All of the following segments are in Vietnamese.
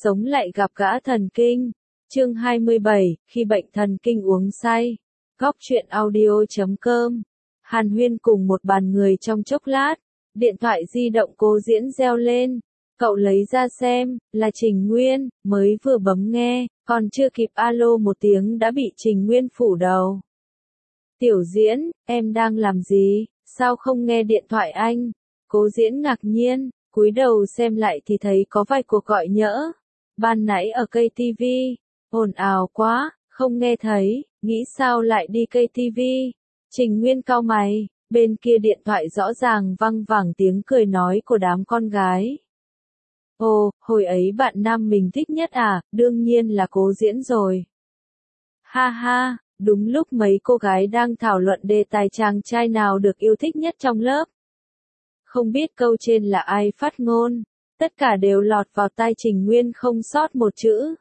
Sống lại gặp gã thần kinh. Chương 27, khi bệnh thần kinh uống say. Góc truyện audio.com. Hàn huyên cùng một bàn người trong chốc lát. Điện thoại di động Cố Diễn reo lên. Cậu lấy ra xem, là Trình Nguyên, mới vừa bấm nghe, còn chưa kịp alo một tiếng đã bị Trình Nguyên phủ đầu. Tiểu Diễn, em đang làm gì, sao không nghe điện thoại anh? Cố Diễn ngạc nhiên, cúi đầu xem lại thì thấy có vài cuộc gọi nhỡ. Ban nãy ở cây TV, ồn ào quá, không nghe thấy, nghĩ sao lại đi cây TV. Trình Nguyên cau mày, bên kia điện thoại rõ ràng văng vẳng tiếng cười nói của đám con gái. Ồ, hồi ấy bạn nam mình thích nhất à, đương nhiên là Cố Diễn rồi. Ha ha, đúng lúc mấy cô gái đang thảo luận đề tài chàng trai nào được yêu thích nhất trong lớp. Không biết câu trên là ai phát ngôn, tất cả đều lọt vào tai Trình Nguyên không sót một chữ.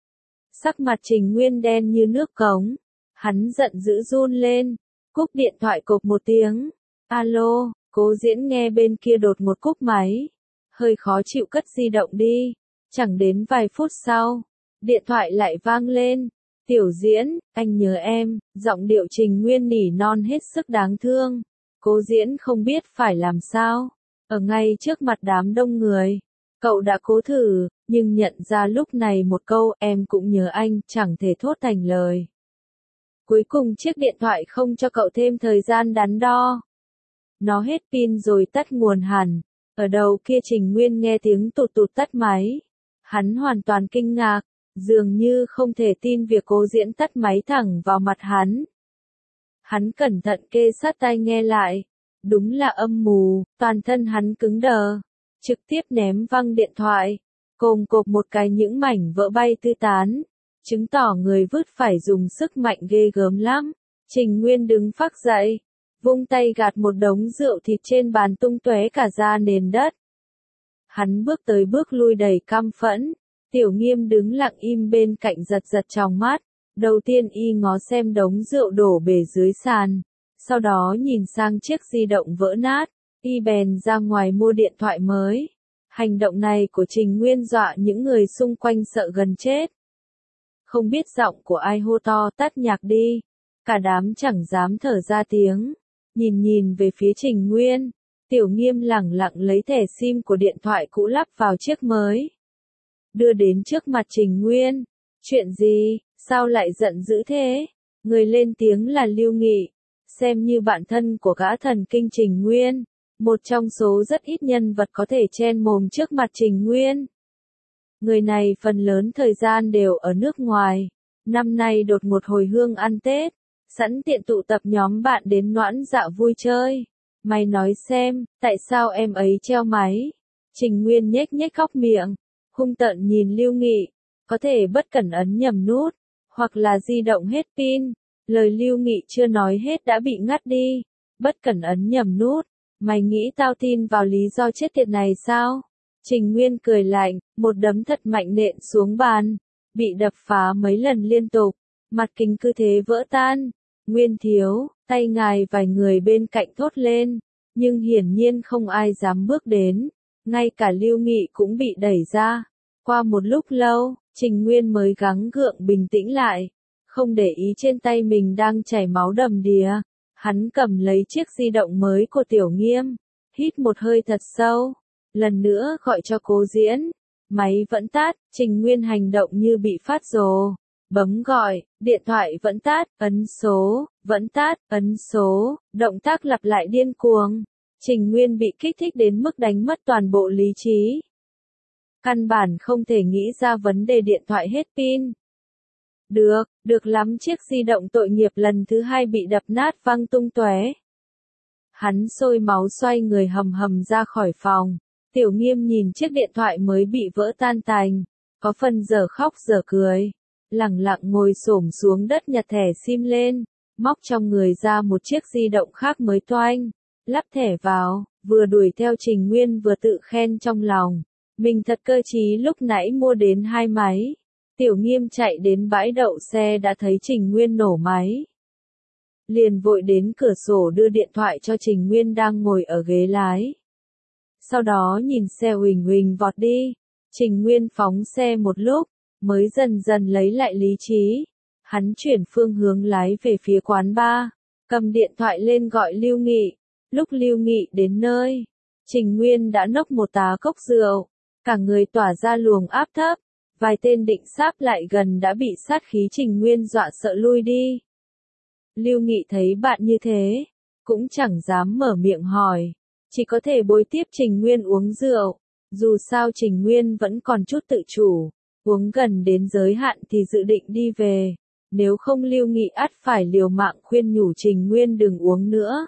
Sắc mặt Trình Nguyên đen như nước cống, hắn giận dữ run lên, cúp điện thoại cộp một tiếng. Alo, Cố Diễn nghe bên kia đột một cúp máy, hơi khó chịu cất di động đi, chẳng đến vài phút sau, điện thoại lại vang lên. Tiểu Diễn, anh nhớ em, giọng điệu Trình Nguyên nỉ non hết sức đáng thương. Cố Diễn không biết phải làm sao, ở ngay trước mặt đám đông người. Cậu đã cố thử, nhưng nhận ra lúc này một câu em cũng nhớ anh chẳng thể thốt thành lời. Cuối cùng chiếc điện thoại không cho cậu thêm thời gian đắn đo. Nó hết pin rồi tắt nguồn hẳn. Ở đầu kia Trình Nguyên nghe tiếng tụt tụt tắt máy. Hắn hoàn toàn kinh ngạc, dường như không thể tin việc Cố Diễn tắt máy thẳng vào mặt hắn. Hắn cẩn thận kê sát tai nghe lại. Đúng là âm mù, toàn thân hắn cứng đờ. Trực tiếp ném văng điện thoại. Cồm cộp một cái những mảnh vỡ bay tứ tán. Chứng tỏ người vứt phải dùng sức mạnh ghê gớm lắm. Trình Nguyên đứng phác dậy. Vung tay gạt một đống rượu thịt trên bàn tung tóe cả ra nền đất. Hắn bước tới bước lui đầy căm phẫn. Tiểu Nghiêm đứng lặng im bên cạnh giật giật trong mắt. Đầu tiên y ngó xem đống rượu đổ bể dưới sàn. Sau đó nhìn sang chiếc di động vỡ nát. Y bèn ra ngoài mua điện thoại mới. Hành động này của Trình Nguyên dọa những người xung quanh sợ gần chết. Không biết giọng của ai hô to tắt nhạc đi. Cả đám chẳng dám thở ra tiếng. Nhìn về phía Trình Nguyên. Tiểu Nghiêm lẳng lặng lấy thẻ SIM của điện thoại cũ lắp vào chiếc mới. Đưa đến trước mặt Trình Nguyên. Chuyện gì, sao lại giận dữ thế? Người lên tiếng là Lưu Nghị. Xem như bạn thân của gã thần kinh Trình Nguyên. Một trong số rất ít nhân vật có thể chen mồm trước mặt Trình Nguyên. Người này phần lớn thời gian đều ở nước ngoài. Năm nay đột một hồi hương ăn Tết. Sẵn tiện tụ tập nhóm bạn đến Noãn Dạ vui chơi. Mày nói xem, tại sao em ấy treo máy? Trình Nguyên nhếch nhếch khóc miệng. Hung tợn nhìn Lưu Nghị. Có thể bất cẩn ấn nhầm nút. Hoặc là di động hết pin. Lời Lưu Nghị chưa nói hết đã bị ngắt đi. Bất cẩn ấn nhầm nút. Mày nghĩ tao tin vào lý do chết tiệt này sao? Trình Nguyên cười lạnh, một đấm thật mạnh nện xuống bàn. Bị đập phá mấy lần liên tục. Mặt kính cứ thế vỡ tan. Nguyên thiếu, tay ngài vài người bên cạnh thốt lên. Nhưng hiển nhiên không ai dám bước đến. Ngay cả Lưu Nghị cũng bị đẩy ra. Qua một lúc lâu, Trình Nguyên mới gắng gượng bình tĩnh lại. Không để ý trên tay mình đang chảy máu đầm đìa. Hắn cầm lấy chiếc di động mới của Tiểu Nghiêm. Hít một hơi thật sâu. Lần nữa gọi cho Cố Diễn. Máy vẫn tắt, Trình Nguyên hành động như bị phát rồ. Bấm gọi, điện thoại vẫn tắt, ấn số, vẫn tắt, ấn số, động tác lặp lại điên cuồng. Trình Nguyên bị kích thích đến mức đánh mất toàn bộ lý trí. Căn bản không thể nghĩ ra vấn đề điện thoại hết pin. Được lắm, chiếc di động tội nghiệp lần thứ hai bị đập nát văng tung tóe. Hắn sôi máu xoay người hầm hầm ra khỏi phòng. Tiểu Nghiêm nhìn chiếc điện thoại mới bị vỡ tan tành, có phần dở khóc dở cười. Lẳng lặng ngồi xổm xuống đất nhặt thẻ SIM lên, móc trong người ra một chiếc di động khác mới toanh, lắp thẻ vào, vừa đuổi theo Trình Nguyên vừa tự khen trong lòng. Mình thật cơ trí lúc nãy mua đến 2 máy. Tiểu Nghiêm chạy đến bãi đậu xe đã thấy Trình Nguyên nổ máy. Liền vội đến cửa sổ đưa điện thoại cho Trình Nguyên đang ngồi ở ghế lái. Sau đó nhìn xe huỳnh huỳnh vọt đi. Trình Nguyên phóng xe một lúc, mới dần dần lấy lại lý trí. Hắn chuyển phương hướng lái về phía quán bar, cầm điện thoại lên gọi Lưu Nghị. Lúc Lưu Nghị đến nơi, Trình Nguyên đã nốc một tá cốc rượu, cả người tỏa ra luồng áp thấp. Vài tên định sáp lại gần đã bị sát khí Trình Nguyên dọa sợ lui đi. Lưu Nghị thấy bạn như thế, cũng chẳng dám mở miệng hỏi, chỉ có thể bồi tiếp Trình Nguyên uống rượu. Dù sao Trình Nguyên vẫn còn chút tự chủ, uống gần đến giới hạn thì dự định đi về, nếu không Lưu Nghị ắt phải liều mạng khuyên nhủ Trình Nguyên đừng uống nữa.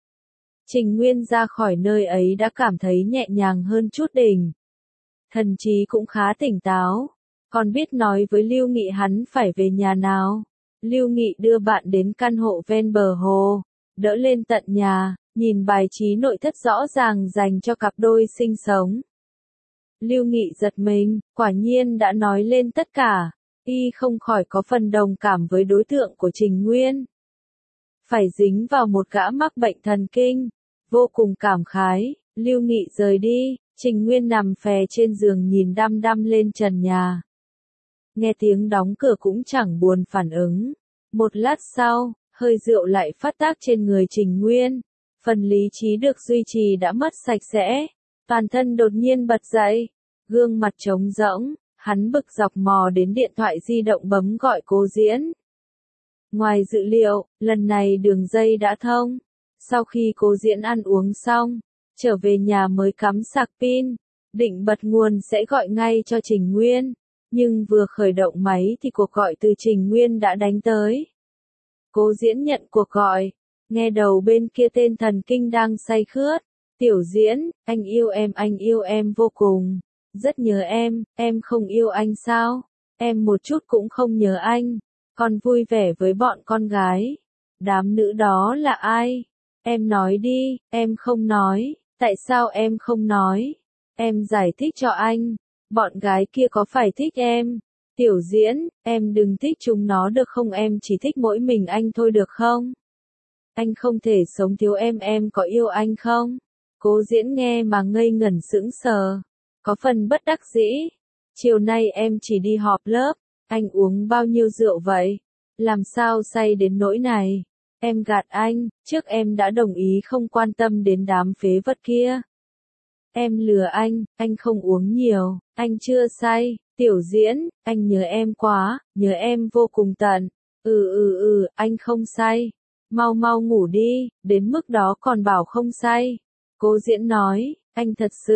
Trình Nguyên ra khỏi nơi ấy đã cảm thấy nhẹ nhàng hơn chút đỉnh. Thần trí cũng khá tỉnh táo, còn biết nói với Lưu Nghị hắn phải về nhà nào. Lưu Nghị đưa bạn đến căn hộ ven bờ hồ, đỡ lên tận nhà, nhìn bài trí nội thất rõ ràng dành cho cặp đôi sinh sống. Lưu Nghị giật mình, quả nhiên đã nói lên tất cả, y không khỏi có phần đồng cảm với đối tượng của Trình Nguyên. Phải dính vào một gã mắc bệnh thần kinh, vô cùng cảm khái. Lưu Nghị rời đi, Trình Nguyên nằm phè trên giường nhìn đăm đăm lên trần nhà. Nghe tiếng đóng cửa cũng chẳng buồn phản ứng. Một lát sau, hơi rượu lại phát tác trên người Trình Nguyên. Phần lý trí được duy trì đã mất sạch sẽ. Toàn thân đột nhiên bật dậy, gương mặt trống rỗng, hắn bực dọc mò đến điện thoại di động bấm gọi Cố Diễn. Ngoài dự liệu, lần này đường dây đã thông. Sau khi Cố Diễn ăn uống xong, trở về nhà mới cắm sạc pin, định bật nguồn sẽ gọi ngay cho Trình Nguyên. Nhưng vừa khởi động máy thì cuộc gọi từ Trình Nguyên đã đánh tới. Cố Diễn nhận cuộc gọi, nghe đầu bên kia tên thần kinh đang say khướt. Tiểu Diễn, anh yêu em vô cùng. Rất nhớ em không yêu anh sao? Em một chút cũng không nhớ anh. Con vui vẻ với bọn con gái. Đám nữ đó là ai? Em nói đi, em không nói. Tại sao em không nói? Em giải thích cho anh. Bọn gái kia có phải thích em? Tiểu Diễn, em đừng thích chúng nó được không, em chỉ thích mỗi mình anh thôi được không? Anh không thể sống thiếu em có yêu anh không? Cố Diễn nghe mà ngây ngẩn sững sờ, có phần bất đắc dĩ. Chiều nay em chỉ đi họp lớp, anh uống bao nhiêu rượu vậy? Làm sao say đến nỗi này? Em gạt anh, trước em đã đồng ý không quan tâm đến đám phế vật kia. Em lừa anh không uống nhiều, anh chưa say. Tiểu Diễn, anh nhớ em quá, nhớ em vô cùng tận. Anh không say. Mau mau ngủ đi, đến mức đó còn bảo không say. Cố Diễn nói, anh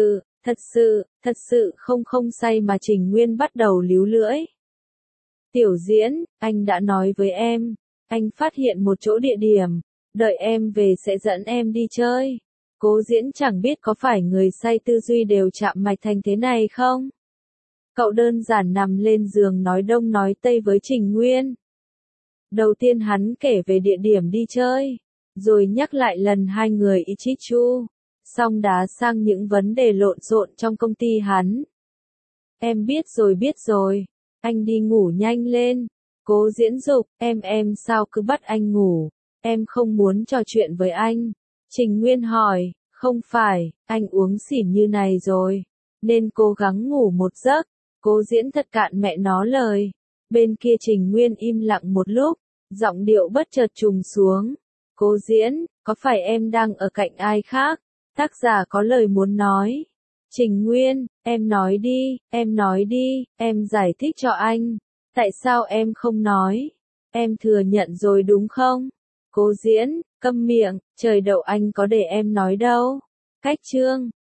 thật sự không say mà. Trình Nguyên bắt đầu líu lưỡi. Tiểu Diễn, anh đã nói với em, anh phát hiện một chỗ địa điểm, đợi em về sẽ dẫn em đi chơi. Cố Diễn chẳng biết có phải người say tư duy đều chạm mạch thành thế này không? Cậu đơn giản nằm lên giường nói đông nói tây với Trình Nguyên. Đầu tiên hắn kể về địa điểm đi chơi, rồi nhắc lại lần hai người Ichichu, xong đá sang những vấn đề lộn xộn trong công ty hắn. Em biết rồi, anh đi ngủ nhanh lên. Cố Diễn dục, em sao cứ bắt anh ngủ, em không muốn trò chuyện với anh. Trình Nguyên hỏi, không phải, anh uống xỉn như này rồi, nên cố gắng ngủ một giấc. Cố Diễn thật cạn mẹ nó lời. Bên kia Trình Nguyên im lặng một lúc, giọng điệu bất chợt trùng xuống. Cố Diễn, có phải em đang ở cạnh ai khác? Tác giả có lời muốn nói. Trình Nguyên, em nói đi, em giải thích cho anh. Tại sao em không nói? Em thừa nhận rồi đúng không? Cố Diễn, câm miệng, trời đậu anh có để em nói đâu. Cách chương